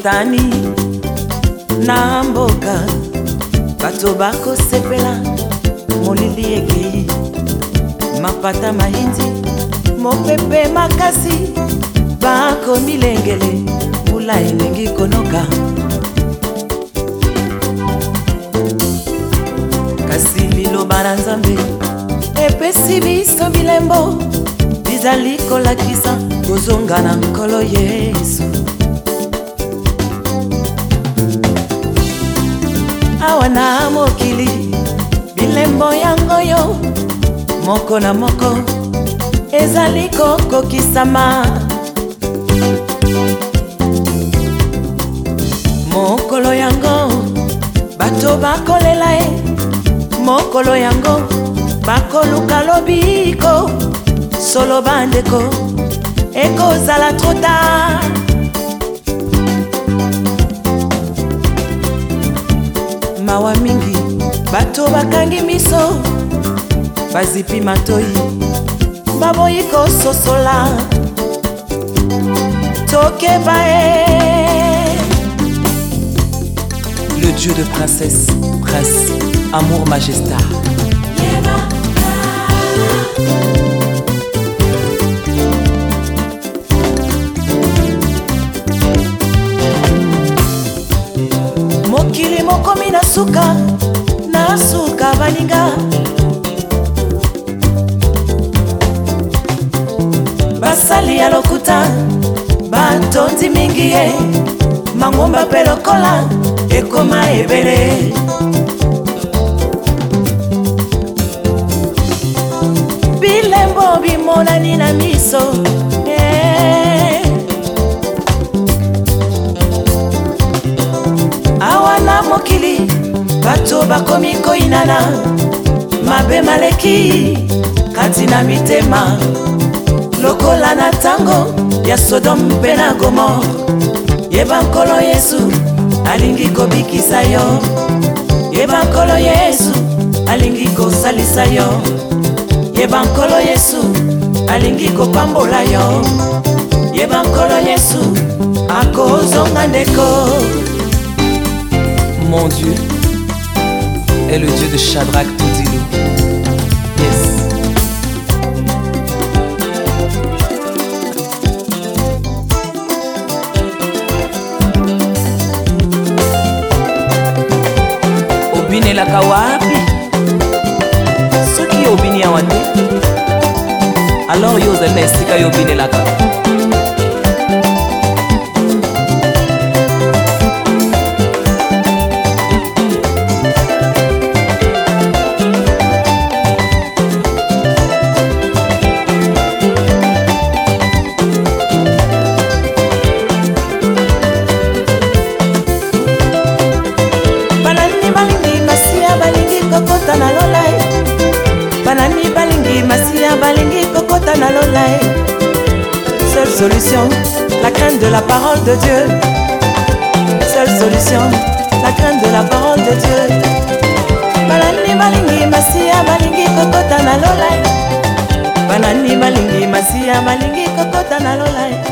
motani na mboka bato bakosepela molili ekei mapata mahindi mopepe makasi bakomi lengele mbula elengi konoka kasi liloba na Nzambe epesi biso bilembo bizali kolakisa kozonga na nkolo Yesu. Awa na mokili bilembo yango yo moko na moko ezali kokokisama mokolo yango bato bakolela e mokolo yango bakoluka lobiko solo bandeko ekozala trop tard. Mawa mingi bato bakangi miso bazipi matoi baboyi kososola tokeba e. Le Dieu de princesse, prince, amour, majestat. Mokili mokomi na suka baninga basali ya lokuta batondi mingi ye mangomba pe lokola ekoma ebele bilembo bimonani na miso awa na mokili bato bakomi koinana mabe maleki kati na mitema lokola na tango ya Sodom mpe na Gomor. Yeba nkolo Yesu alingi kobikisa yo, yeba nkolo Yesu alingi kosalisa yo, yeba nkolo Yesu alingi kopambola yo, yeba nkolo Yesu akozonga ndeko. Mon Dieu est le Dieu de Shadrach, Todilo. Yes. Obinelaka wapi? Soki obini ya wate alors yo ozali na esika yo obinelaka. Seule solution, la crainte de la parole de Dieu. Seule solution, la crainte de la parole de Dieu. Banani balingi masia balingi kokota na lolai. Banani balingi masia balingi kokota na lolai.